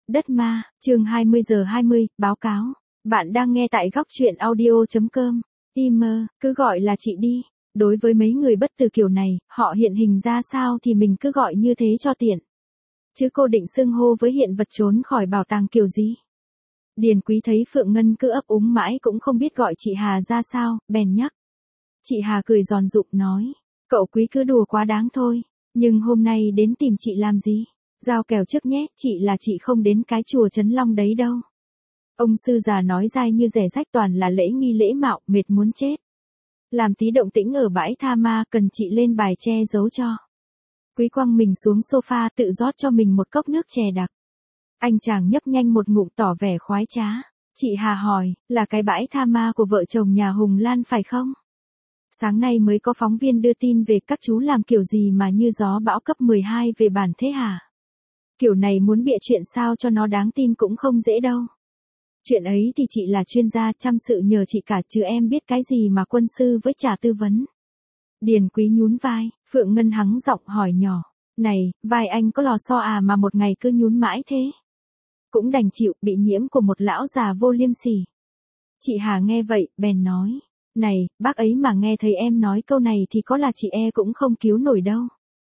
Đất ma, chương 20:20, báo cáo. Bạn đang nghe tại góc truyện audio.com. Mơ, cứ gọi là chị đi. Đối với mấy người bất từ kiểu này, họ hiện hình ra sao thì mình cứ gọi như thế cho tiện. Chứ cô định xưng hô với hiện vật trốn khỏi bảo tàng kiểu gì? Điền Quý thấy Phượng Ngân cứ ấp úng mãi cũng không biết gọi chị Hà ra sao, bèn nhắc. Chị Hà cười giòn rụm nói, cậu Quý cứ đùa quá đáng thôi, nhưng hôm nay đến tìm chị làm gì? Giao kèo trước nhé, chị là chị không đến cái chùa Trấn Long đấy đâu. Ông sư già nói dai như rẻ rách toàn là lễ nghi lễ mạo, mệt muốn chết. Làm tí động tĩnh ở bãi tha ma cần chị lên bài che giấu cho. Quý quăng mình xuống sofa tự rót cho mình một cốc nước chè đặc. Anh chàng nhấp nhanh một ngụm tỏ vẻ khoái trá. Chị Hà hỏi, là cái bãi tha ma của vợ chồng nhà Hùng Lan phải không? Sáng nay mới có phóng viên đưa tin về các chú làm kiểu gì mà như gió bão cấp 12 về bản thế hả? Kiểu này muốn bịa chuyện sao cho nó đáng tin cũng không dễ đâu. Chuyện ấy thì chị là chuyên gia chăm sự nhờ chị cả chứ em biết cái gì mà quân sư với trả tư vấn. Điền Quý nhún vai, Phượng Ngân hắng giọng hỏi nhỏ. Này, vai anh có lò xo à mà một ngày cứ nhún mãi thế? Cũng đành chịu bị nhiễm của một lão già vô liêm sỉ. Chị Hà nghe vậy, bèn nói. Này, bác ấy mà nghe thấy em nói câu này thì có là chị cũng không cứu nổi đâu.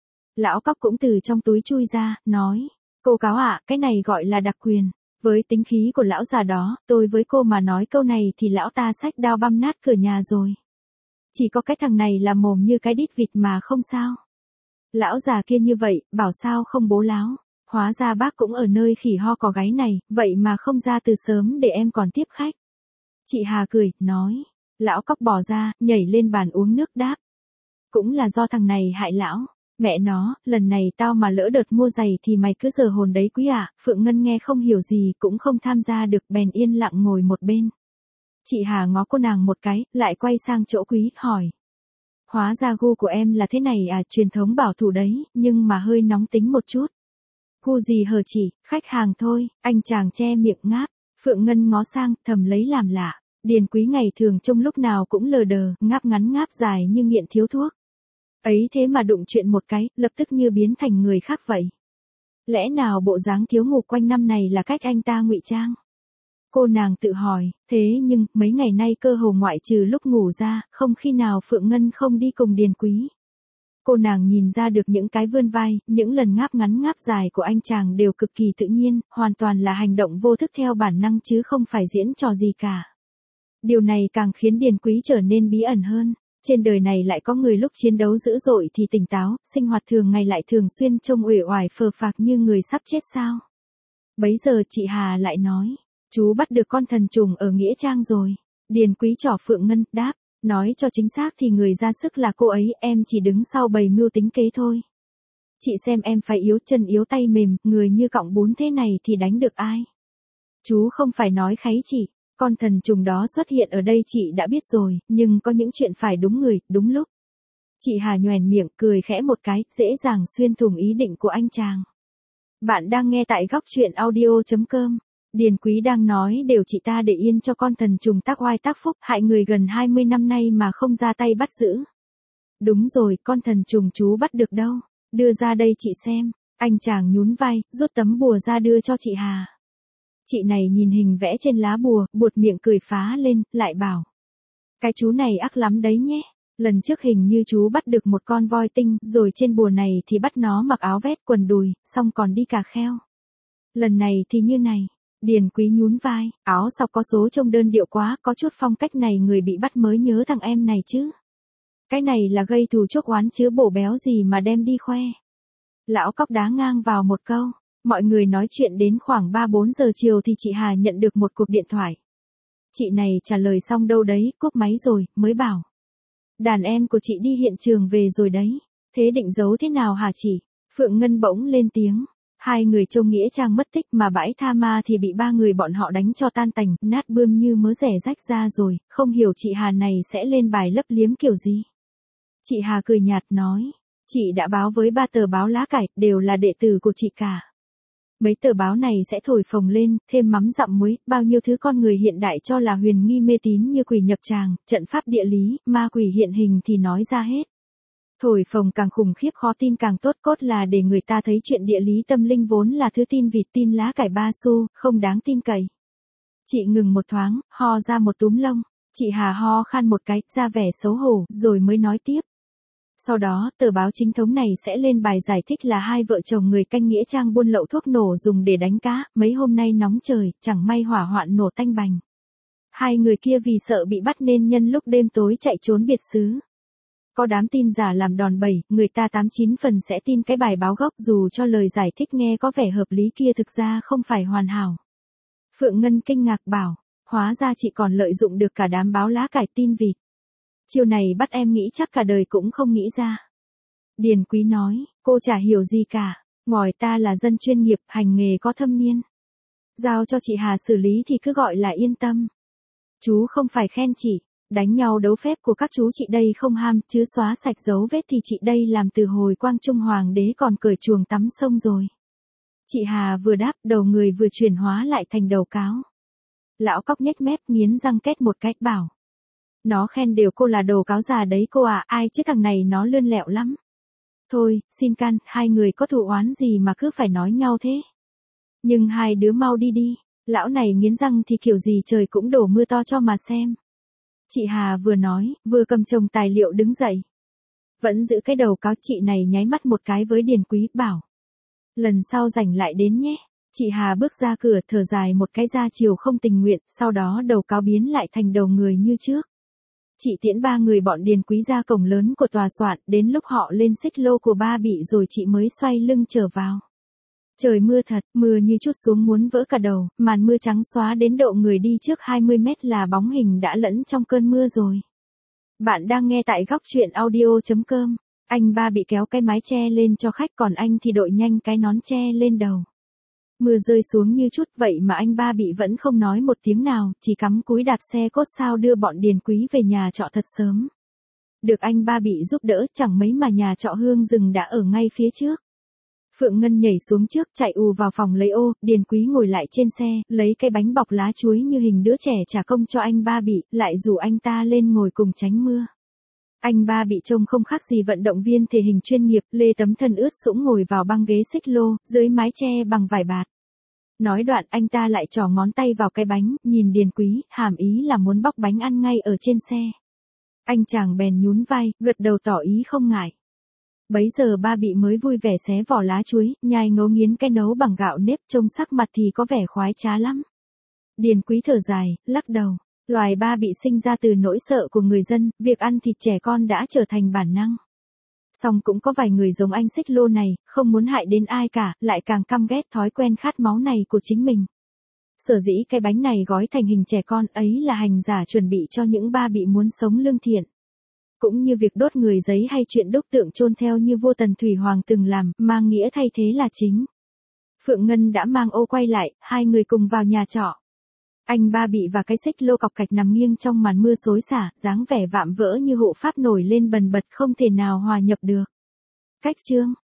Lão Cóc cũng từ trong túi chui ra, nói. Cô cáo ạ, cái này gọi là đặc quyền. Với tính khí của lão già đó, tôi với cô mà nói câu này thì lão ta xách đao băm nát cửa nhà rồi. Chỉ có cái thằng này là mồm như cái đít vịt mà không sao. Lão già kia như vậy, bảo sao không bố láo. Hóa ra bác cũng ở nơi khỉ ho cò gáy này, vậy mà không ra từ sớm để em còn tiếp khách. Chị Hà cười, nói. Lão Cóc bỏ ra, nhảy lên bàn uống nước đáp. Cũng là do thằng này hại lão. Mẹ nó, lần này tao mà lỡ đợt mua giày thì mày cứ giờ hồn đấy Quý ạ. Phượng Ngân nghe không hiểu gì cũng không tham gia được bèn yên lặng ngồi một bên. Chị Hà ngó cô nàng một cái, lại quay sang chỗ Quý, hỏi. Hóa ra gu của em là thế này à, truyền thống bảo thủ đấy, nhưng mà hơi nóng tính một chút. Gu gì hờ chị, khách hàng thôi, anh chàng che miệng ngáp. Phượng Ngân ngó sang, thầm lấy làm lạ. Điền Quý ngày thường trông lúc nào cũng lờ đờ, ngáp ngắn ngáp dài như nghiện thiếu thuốc. Ấy thế mà đụng chuyện một cái, lập tức như biến thành người khác vậy. Lẽ nào bộ dáng thiếu ngủ quanh năm này là cách anh ta ngụy trang? Cô nàng tự hỏi, thế nhưng, mấy ngày nay cơ hồ ngoại trừ lúc ngủ ra, không khi nào Phượng Ngân không đi cùng Điền Quý. Cô nàng nhìn ra được những cái vươn vai, những lần ngáp ngắn ngáp dài của anh chàng đều cực kỳ tự nhiên, hoàn toàn là hành động vô thức theo bản năng chứ không phải diễn trò gì cả. Điều này càng khiến Điền Quý trở nên bí ẩn hơn. Trên đời này lại có người lúc chiến đấu dữ dội thì tỉnh táo, sinh hoạt thường ngày lại thường xuyên trông uể oải phờ phạc như người sắp chết sao. Bấy giờ chị Hà lại nói, chú bắt được con thần trùng ở Nghĩa Trang rồi. Điền Quý trỏ Phượng Ngân, đáp, nói cho chính xác thì người ra sức là cô ấy, em chỉ đứng sau bày mưu tính kế thôi. Chị xem em phải yếu chân yếu tay mềm, người như cọng bún thế này thì đánh được ai? Chú không phải nói kháy chị. Con thần trùng đó xuất hiện ở đây chị đã biết rồi, nhưng có những chuyện phải đúng người, đúng lúc. Chị Hà nhoẻn miệng, cười khẽ một cái, dễ dàng xuyên thủng ý định của anh chàng. Bạn đang nghe tại góc truyện audio.com. Điền Quý đang nói đều chị ta để yên cho con thần trùng tác oai tác phúc, hại người gần 20 năm nay mà không ra tay bắt giữ. Đúng rồi, con thần trùng chú bắt được đâu, đưa ra đây chị xem. Anh chàng nhún vai, rút tấm bùa ra đưa cho chị Hà. Chị này nhìn hình vẽ trên lá bùa, buột miệng cười phá lên, lại bảo. Cái chú này ác lắm đấy nhé. Lần trước hình như chú bắt được một con voi tinh, rồi trên bùa này thì bắt nó mặc áo vest quần đùi, xong còn đi cà kheo. Lần này thì như này. Điền Quý nhún vai, áo sau có số trông đơn điệu quá, có chút phong cách này người bị bắt mới nhớ thằng em này chứ. Cái này là gây thù chuốc oán chứa bổ béo gì mà đem đi khoe. Lão Cóc đá ngang vào một câu. Mọi người nói chuyện đến khoảng 3-4 giờ chiều thì chị Hà nhận được một cuộc điện thoại. Chị này trả lời xong đâu đấy, cúp máy rồi, mới bảo. Đàn em của chị đi hiện trường về rồi đấy. Thế định giấu thế nào hả chị? Phượng Ngân bỗng lên tiếng. Hai người trông Nghĩa Trang mất tích mà bãi tha ma thì bị ba người bọn họ đánh cho tan tành, nát bươm như mớ rẻ rách ra rồi, không hiểu chị Hà này sẽ lên bài lấp liếm kiểu gì. Chị Hà cười nhạt nói. Chị đã báo với 3 tờ báo lá cải, đều là đệ tử của chị cả. Mấy tờ báo này sẽ thổi phồng lên, thêm mắm dặm muối, bao nhiêu thứ con người hiện đại cho là huyền nghi mê tín như quỷ nhập tràng, trận pháp địa lý, ma quỷ hiện hình thì nói ra hết. Thổi phồng càng khủng khiếp khó tin càng tốt, cốt là để người ta thấy chuyện địa lý tâm linh vốn là thứ tin vịt tin lá cải ba xu, không đáng tin cậy. Chị ngừng một thoáng, ho ra một túm lông. Chị Hà ho khan một cái, ra vẻ xấu hổ, rồi mới nói tiếp. Sau đó, tờ báo chính thống này sẽ lên bài giải thích là hai vợ chồng người canh nghĩa trang buôn lậu thuốc nổ dùng để đánh cá, mấy hôm nay nóng trời, chẳng may hỏa hoạn nổ tanh bành. Hai người kia vì sợ bị bắt nên nhân lúc đêm tối chạy trốn biệt xứ. Có đám tin giả làm đòn bẩy, người ta 89 phần sẽ tin cái bài báo gốc dù cho lời giải thích nghe có vẻ hợp lý kia thực ra không phải hoàn hảo. Phượng Ngân kinh ngạc bảo, hóa ra chị còn lợi dụng được cả đám báo lá cải tin vịt. Chiều này bắt em nghĩ chắc cả đời cũng không nghĩ ra. Điền Quý nói, cô chả hiểu gì cả, ngòi ta là dân chuyên nghiệp, hành nghề có thâm niên. Giao cho chị Hà xử lý thì cứ gọi là yên tâm. Chú không phải khen chị, đánh nhau đấu phép của các chú chị đây không ham, chứ xóa sạch dấu vết thì chị đây làm từ hồi Quang Trung Hoàng đế còn cởi chuồng tắm sông rồi. Chị Hà vừa đáp, đầu người vừa chuyển hóa lại thành đầu cáo. Lão Cóc nhếch mép nghiến răng két một cái, bảo. Nó khen đều cô là đồ cáo già đấy cô à, ai chứ thằng này nó lươn lẹo lắm. Thôi, xin can, hai người có thù oán gì mà cứ phải nói nhau thế. Nhưng hai đứa mau đi đi, lão này nghiến răng thì kiểu gì trời cũng đổ mưa to cho mà xem. Chị Hà vừa nói, vừa cầm chồng tài liệu đứng dậy. Vẫn giữ cái đầu cáo, chị này nháy mắt một cái với Điền Quý, bảo. Lần sau rảnh lại đến nhé. Chị Hà bước ra cửa thở dài một cái ra chiều không tình nguyện, sau đó đầu cáo biến lại thành đầu người như trước. Chị tiễn ba người bọn Điền Quý ra cổng lớn của tòa soạn, đến lúc họ lên xích lô của ba bị rồi chị mới xoay lưng trở vào. Trời mưa thật, mưa như chút xuống muốn vỡ cả đầu, màn mưa trắng xóa đến độ người đi trước 20 mét là bóng hình đã lẫn trong cơn mưa rồi. Bạn đang nghe tại góc truyện audio.com. Anh ba bị kéo cái mái che lên cho khách còn anh thì đội nhanh cái nón che lên đầu. Mưa rơi xuống như chút vậy mà anh ba bị vẫn không nói một tiếng nào, chỉ cắm cúi đạp xe cốt sao đưa bọn Điền Quý về nhà trọ thật sớm. Được anh ba bị giúp đỡ chẳng mấy mà nhà trọ Hương Rừng đã ở ngay phía trước. Phượng Ngân nhảy xuống trước chạy ù vào phòng lấy ô, Điền Quý ngồi lại trên xe, lấy cái bánh bọc lá chuối như hình đứa trẻ trả công cho anh ba bị, lại rủ anh ta lên ngồi cùng tránh mưa. Anh ba bị trông không khác gì vận động viên thể hình chuyên nghiệp, lê tấm thân ướt sũng ngồi vào băng ghế xích lô, dưới mái che bằng vải bạt. Nói đoạn anh ta lại trỏ ngón tay vào cái bánh, nhìn Điền Quý, hàm ý là muốn bóc bánh ăn ngay ở trên xe. Anh chàng bèn nhún vai, gật đầu tỏ ý không ngại. Bấy giờ ba bị mới vui vẻ xé vỏ lá chuối, nhai ngấu nghiến cái nấu bằng gạo nếp, trông sắc mặt thì có vẻ khoái trá lắm. Điền Quý thở dài, lắc đầu. Loài ba bị sinh ra từ nỗi sợ của người dân, việc ăn thịt trẻ con đã trở thành bản năng. Song cũng có vài người giống anh xích lô này, không muốn hại đến ai cả, lại càng căm ghét thói quen khát máu này của chính mình. Sở dĩ cái bánh này gói thành hình trẻ con ấy là hành giả chuẩn bị cho những ba bị muốn sống lương thiện. Cũng như việc đốt người giấy hay chuyện đúc tượng chôn theo như vua Tần Thủy Hoàng từng làm, mang nghĩa thay thế là chính. Phượng Ngân đã mang ô quay lại, hai người cùng vào nhà trọ. Anh ba bị và cái xích lô cọc cạch nằm nghiêng trong màn mưa xối xả, dáng vẻ vạm vỡ như hộ pháp nổi lên bần bật không thể nào hòa nhập được. Cách chương,